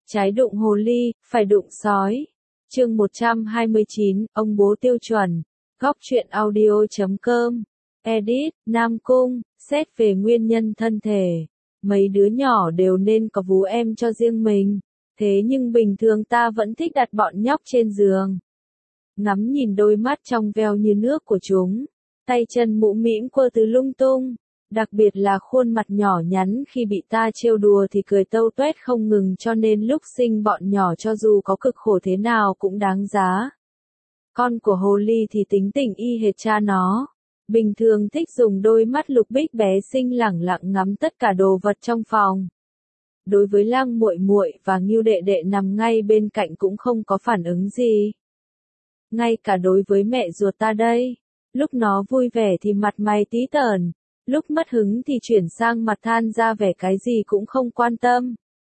Trái đụng hồ ly, phải đụng sói. Chương 129, ông bố tiêu chuẩn. Góc truyện audio.com. Edit, Nam Cung, xét về nguyên nhân thân thể. Mấy đứa nhỏ đều nên có vú em cho riêng mình. Thế nhưng bình thường ta vẫn thích đặt bọn nhóc trên giường. Ngắm nhìn đôi mắt trong veo như nước của chúng. Tay chân mũm mĩm quơ từ lung tung. Đặc biệt là khuôn mặt nhỏ nhắn khi bị ta trêu đùa thì cười tâu tuét không ngừng, cho nên lúc sinh bọn nhỏ cho dù có cực khổ thế nào cũng đáng giá. Con của hồ ly thì tính tình y hệt cha nó. Bình thường thích dùng đôi mắt lục bích bé xinh lẳng lặng ngắm tất cả đồ vật trong phòng. Đối với Lang muội muội và Ngưu đệ đệ nằm ngay bên cạnh cũng không có phản ứng gì. Ngay cả đối với mẹ ruột ta đây, lúc nó vui vẻ thì mặt mày tí tởn. Lúc mất hứng thì chuyển sang mặt than ra vẻ cái gì cũng không quan tâm.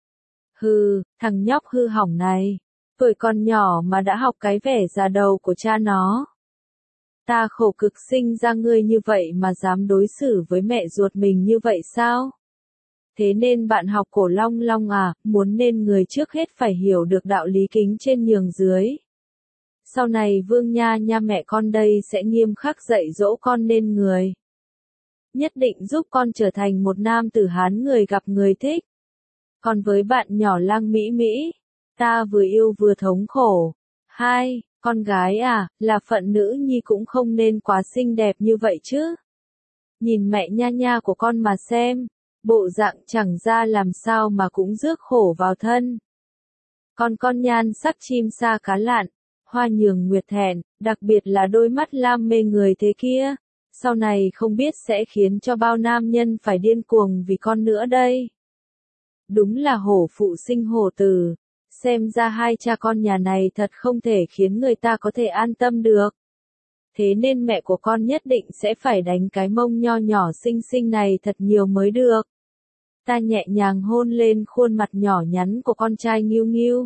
Hừ, thằng nhóc hư hỏng này. Tuổi còn nhỏ mà đã học cái vẻ già đầu của cha nó. Ta khổ cực sinh ra ngươi như vậy mà dám đối xử với mẹ ruột mình như vậy sao? Thế nên bạn học cổ long long à, muốn nên người trước hết phải hiểu được đạo lý kính trên nhường dưới. Sau này Vương Nha Nha mẹ con đây sẽ nghiêm khắc dạy dỗ con nên người. Nhất định giúp con trở thành một nam tử Hán người gặp người thích. Còn với bạn nhỏ Lang Mỹ Mỹ, ta vừa yêu vừa thống khổ. 2. Con gái à, là phận nữ nhi cũng không nên quá xinh đẹp như vậy chứ. Nhìn mẹ Nha Nha của con mà xem, bộ dạng chẳng ra làm sao mà cũng rước khổ vào thân. Còn con nhan sắc chim sa cá lặn, hoa nhường nguyệt thẹn, đặc biệt là đôi mắt lam mê người thế kia. Sau này không biết sẽ khiến cho bao nam nhân phải điên cuồng vì con nữa đây. Đúng là hổ phụ sinh hổ tử. Xem ra hai cha con nhà này thật không thể khiến người ta có thể an tâm được. Thế nên mẹ của con nhất định sẽ phải đánh cái mông nho nhỏ xinh xinh này thật nhiều mới được. Ta nhẹ nhàng hôn lên khuôn mặt nhỏ nhắn của con trai Nghiêu Nghiêu.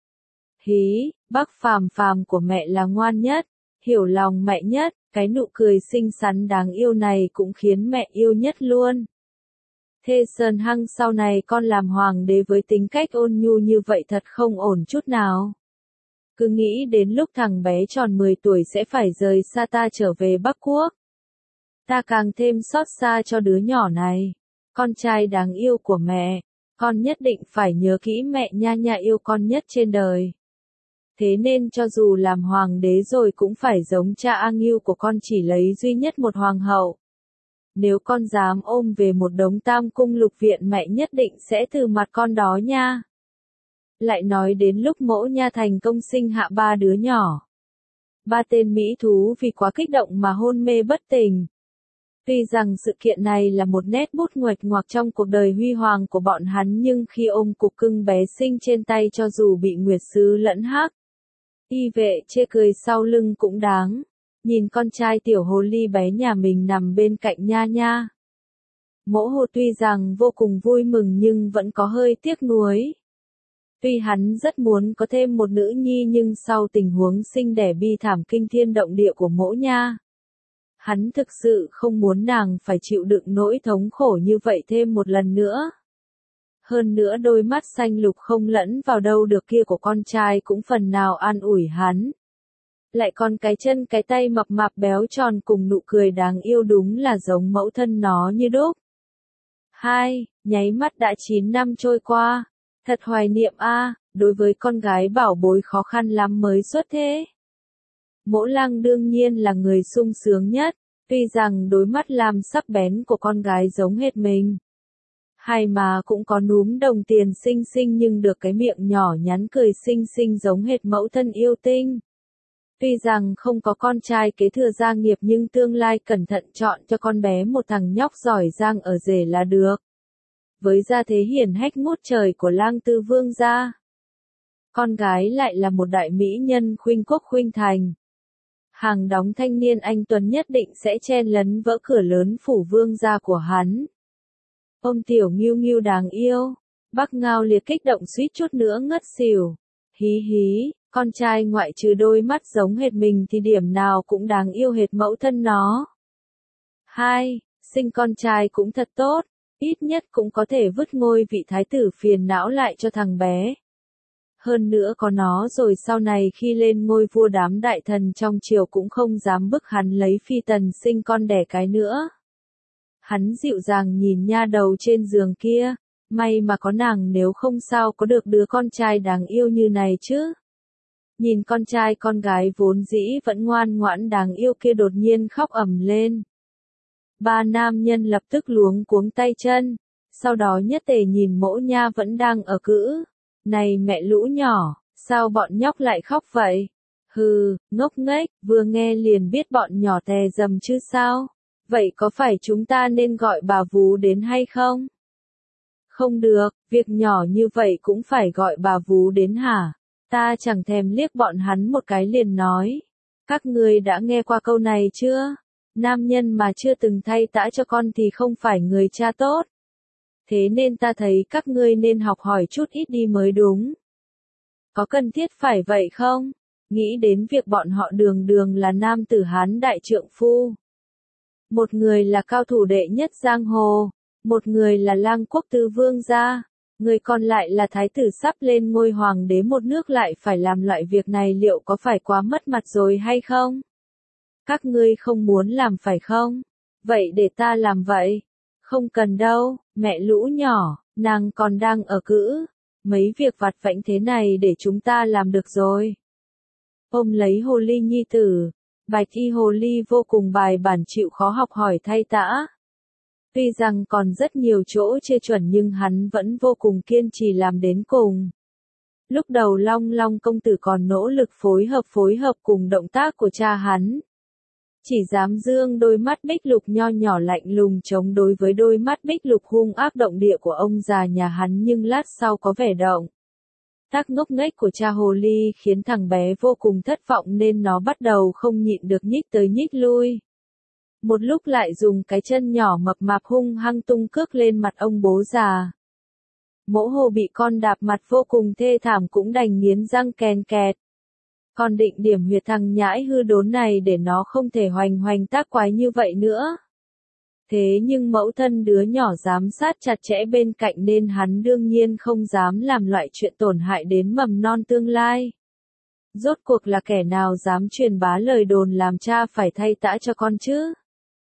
Hí, bác Phàm Phàm của mẹ là ngoan nhất, hiểu lòng mẹ nhất. Cái nụ cười xinh xắn đáng yêu này cũng khiến mẹ yêu nhất luôn. Thê Sơn Hăng sau này con làm hoàng đế với tính cách ôn nhu như vậy thật không ổn chút nào. Cứ nghĩ đến lúc thằng bé tròn 10 tuổi sẽ phải rời xa ta trở về Bắc Quốc. Ta càng thêm xót xa cho đứa nhỏ này. Con trai đáng yêu của mẹ, con nhất định phải nhớ kỹ mẹ Nha Nha yêu con nhất trên đời. Thế nên cho dù làm hoàng đế rồi cũng phải giống cha A Ngưu của con, chỉ lấy duy nhất một hoàng hậu. Nếu con dám ôm về một đống tam cung lục viện mẹ nhất định sẽ từ mặt con đó nha. Lại nói đến lúc Mỗ Nha thành công sinh hạ 3 đứa nhỏ. 3 tên mỹ thú vì quá kích động mà hôn mê bất tỉnh. Tuy rằng sự kiện này là một nét bút nguệch ngoạc trong cuộc đời huy hoàng của bọn hắn, nhưng khi ôm cục cưng bé xinh trên tay cho dù bị Nguyệt Sứ lẫn Hắc Y vệ chê cười sau lưng cũng đáng. Nhìn con trai tiểu hồ ly bé nhà mình nằm bên cạnh Nha Nha. Mỗ Hồ tuy rằng vô cùng vui mừng nhưng vẫn có hơi tiếc nuối. Tuy hắn rất muốn có thêm một nữ nhi nhưng sau tình huống sinh đẻ bi thảm kinh thiên động địa của Mỗ Nha, hắn thực sự không muốn nàng phải chịu đựng nỗi thống khổ như vậy thêm một lần nữa. Hơn nữa đôi mắt xanh lục không lẫn vào đâu được kia của con trai cũng phần nào an ủi hắn. Lại còn cái chân cái tay mập mạp béo tròn cùng nụ cười đáng yêu đúng là giống mẫu thân nó như đúc. 2. Nháy mắt đã 9 năm trôi qua. Thật hoài niệm a, đối với con gái bảo bối khó khăn lắm mới xuất thế. Mỗ Lăng đương nhiên là người sung sướng nhất, tuy rằng đôi mắt lam sắc bén của con gái giống hệt mình. Hai má cũng có núm đồng tiền xinh xinh nhưng được cái miệng nhỏ nhắn cười xinh xinh giống hệt mẫu thân yêu tinh. Tuy rằng không có con trai kế thừa gia nghiệp nhưng tương lai cẩn thận chọn cho con bé một thằng nhóc giỏi giang ở rể là được. Với gia thế hiển hách ngút trời của Lang Tư Vương gia, con gái lại là một đại mỹ nhân khuynh quốc khuynh thành. Hàng đóng thanh niên anh tuấn nhất định sẽ chen lấn vỡ cửa lớn phủ vương gia của hắn. Ôm tiểu Nghiêu Nghiêu đáng yêu, bác Ngao Liệt kích động suýt chút nữa ngất xỉu. Hí hí, con trai ngoại trừ đôi mắt giống hệt mình thì điểm nào cũng đáng yêu hệt mẫu thân nó. 2. Sinh con trai cũng thật tốt, ít nhất cũng có thể vứt ngôi vị thái tử phiền não lại cho thằng bé. Hơn nữa có nó rồi sau này khi lên ngôi vua đám đại thần trong triều cũng không dám bức hắn lấy phi tần sinh con đẻ cái nữa. Hắn dịu dàng nhìn nha đầu trên giường kia, may mà có nàng nếu không sao có được đứa con trai đáng yêu như này chứ. Nhìn con trai con gái vốn dĩ vẫn ngoan ngoãn đáng yêu kia đột nhiên khóc ầm lên. Ba nam nhân lập tức luống cuống tay chân, sau đó nhất tề nhìn Mỗ Nha vẫn đang ở cữ. Này mẹ lũ nhỏ, sao bọn nhóc lại khóc vậy? Hừ, ngốc nghếch, vừa nghe liền biết bọn nhỏ tè dầm chứ sao? Vậy có phải chúng ta nên gọi bà vú đến hay không? Không được, việc nhỏ như vậy cũng phải gọi bà vú đến hả? Ta chẳng thèm liếc bọn hắn một cái liền nói. Các ngươi đã nghe qua câu này chưa? Nam nhân mà chưa từng thay tã cho con thì không phải người cha tốt. Thế nên ta thấy các ngươi nên học hỏi chút ít đi mới đúng. Có cần thiết phải vậy không? Nghĩ đến việc bọn họ đường đường là nam tử Hán đại trượng phu. Một người là cao thủ đệ nhất giang hồ, một người là lang quốc tư vương gia, người còn lại là thái tử sắp lên ngôi hoàng đế một nước lại phải làm loại việc này liệu có phải quá mất mặt rồi hay không? Các ngươi không muốn làm phải không? Vậy để ta làm vậy. Không cần đâu, mẹ lũ nhỏ, nàng còn đang ở cữ. Mấy việc vặt vãnh thế này để chúng ta làm được rồi. Ôm lấy hồ ly nhi tử, Bạch y hồ ly vô cùng bài bản chịu khó học hỏi thay tã. Tuy rằng còn rất nhiều chỗ chưa chuẩn nhưng hắn vẫn vô cùng kiên trì làm đến cùng. Lúc đầu Long Long công tử còn nỗ lực phối hợp cùng động tác của cha hắn. Chỉ dám dương đôi mắt bích lục nho nhỏ lạnh lùng chống đối với đôi mắt bích lục hung ác động địa của ông già nhà hắn nhưng lát sau có vẻ động. Tác ngốc nghếch của cha hồ ly khiến thằng bé vô cùng thất vọng nên nó bắt đầu không nhịn được nhích tới nhích lui. Một lúc lại dùng cái chân nhỏ mập mạp hung hăng tung cước lên mặt ông bố già. Mỗ hồ bị con đạp mặt vô cùng thê thảm cũng đành nghiến răng kèn kẹt. Còn định điểm huyệt thằng nhãi hư đốn này để nó không thể hoành hoành tác quái như vậy nữa. Thế nhưng mẫu thân đứa nhỏ giám sát chặt chẽ bên cạnh nên hắn đương nhiên không dám làm loại chuyện tổn hại đến mầm non tương lai. Rốt cuộc là kẻ nào dám truyền bá lời đồn làm cha phải thay tã cho con chứ?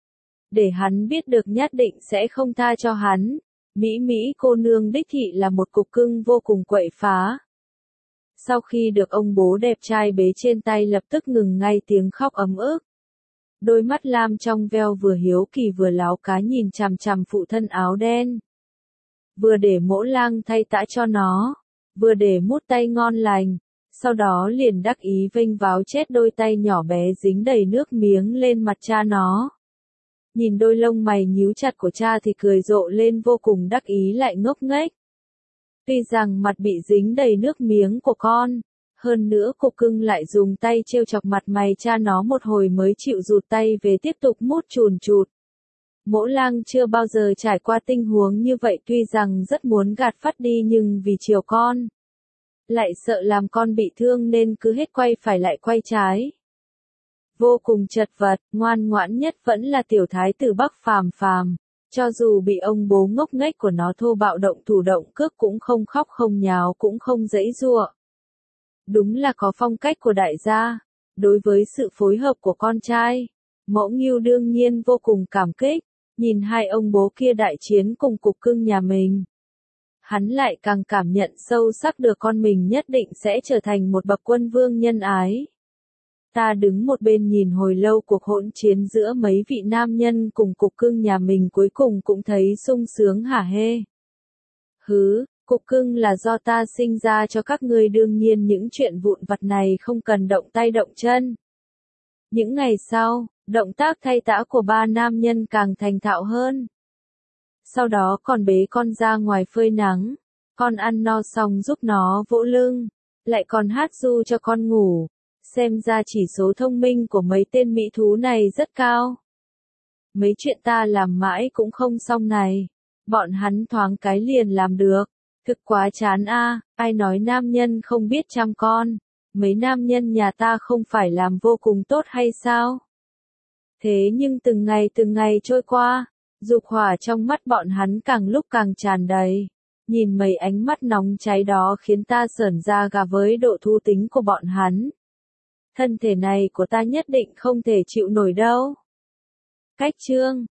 Để hắn biết được nhất định sẽ không tha cho hắn. Mỹ cô nương đích thị là một cục cưng vô cùng quậy phá. Sau khi được ông bố đẹp trai bế trên tay lập tức ngừng ngay tiếng khóc ấm ức. Đôi mắt lam trong veo vừa hiếu kỳ vừa láo cá nhìn chằm chằm phụ thân áo đen. Vừa để Mỗ Lang thay tã cho nó, vừa để mút tay ngon lành, sau đó liền đắc ý vênh váo chết đôi tay nhỏ bé dính đầy nước miếng lên mặt cha nó. Nhìn đôi lông mày nhíu chặt của cha thì cười rộ lên vô cùng đắc ý lại ngốc nghếch. Tuy rằng mặt bị dính đầy nước miếng của con, hơn nữa cục cưng lại dùng tay trêu chọc mặt mày cha nó một hồi mới chịu rụt tay về tiếp tục mút chùn chụt. Mỗ Lang chưa bao giờ trải qua tình huống như vậy tuy rằng rất muốn gạt phắt đi nhưng vì chiều con. Lại sợ làm con bị thương nên cứ hết quay phải lại quay trái. Vô cùng chật vật, ngoan ngoãn nhất vẫn là tiểu thái tử Bắc Phàm Phàm. Cho dù bị ông bố ngốc nghếch của nó thô bạo động thủ động cước cũng không khóc không nháo cũng không giãy giụa. Đúng là có phong cách của đại gia. Đối với sự phối hợp của con trai, Mẫu Ngưu đương nhiên vô cùng cảm kích. Nhìn hai ông bố kia đại chiến cùng cục cưng nhà mình. Hắn lại càng cảm nhận sâu sắc được con mình nhất định sẽ trở thành một bậc quân vương nhân ái. Ta đứng một bên nhìn hồi lâu cuộc hỗn chiến giữa mấy vị nam nhân cùng cục cưng nhà mình cuối cùng cũng thấy sung sướng hả hê. Hứ, cục cưng là do ta sinh ra cho các ngươi đương nhiên những chuyện vụn vặt này không cần động tay động chân. Những ngày sau, động tác thay tã của ba nam nhân càng thành thạo hơn. Sau đó còn bế con ra ngoài phơi nắng, con ăn no xong giúp nó vỗ lưng, lại còn hát ru cho con ngủ. Xem ra chỉ số thông minh của mấy tên mỹ thú này rất cao. Mấy chuyện ta làm mãi cũng không xong này. Bọn hắn thoáng cái liền làm được. Thực quá chán a, ai nói nam nhân không biết chăm con. Mấy nam nhân nhà ta không phải làm vô cùng tốt hay sao? Thế nhưng từng ngày trôi qua, dục hỏa trong mắt bọn hắn càng lúc càng tràn đầy. Nhìn mấy ánh mắt nóng cháy đó khiến ta sởn da gà với độ thú tính của bọn hắn. Thân thể này của ta nhất định không thể chịu nổi đâu. Cách chương